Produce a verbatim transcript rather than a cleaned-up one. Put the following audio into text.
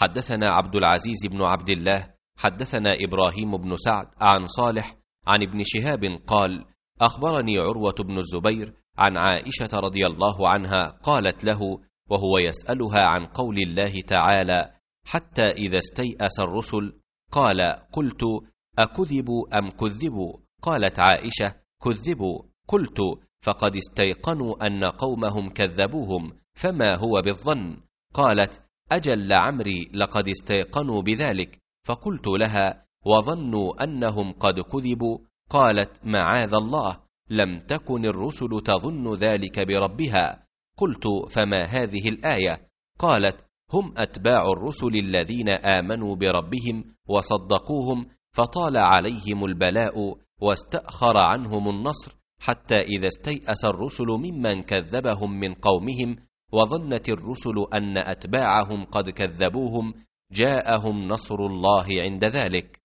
حدثنا عبد العزيز بن عبد الله حدثنا إبراهيم بن سعد عن صالح عن ابن شهاب قال: أخبرني عروة بن الزبير عن عائشة رضي الله عنها قالت له وهو يسألها عن قول الله تعالى: حتى إذا استيأس الرسل، قال: قلت: أكذبوا أم كذبوا؟ قالت عائشة: كذبوا. قلت: فقد استيقنوا أن قومهم كذبوهم، فما هو بالظن؟ قالت: أجل لعمري لقد استيقنوا بذلك. فقلت لها: وظنوا أنهم قد كذبوا؟ قالت: معاذ الله، لم تكن الرسل تظن ذلك بربها. قلت: فما هذه الآية؟ قالت: هم أتباع الرسل الذين آمنوا بربهم وصدقوهم، فطال عليهم البلاء واستأخر عنهم النصر، حتى إذا استيأس الرسل ممن كذبهم من قومهم وظنت الرسل أن أتباعهم قد كذبوهم، جاءهم نصر الله عند ذلك.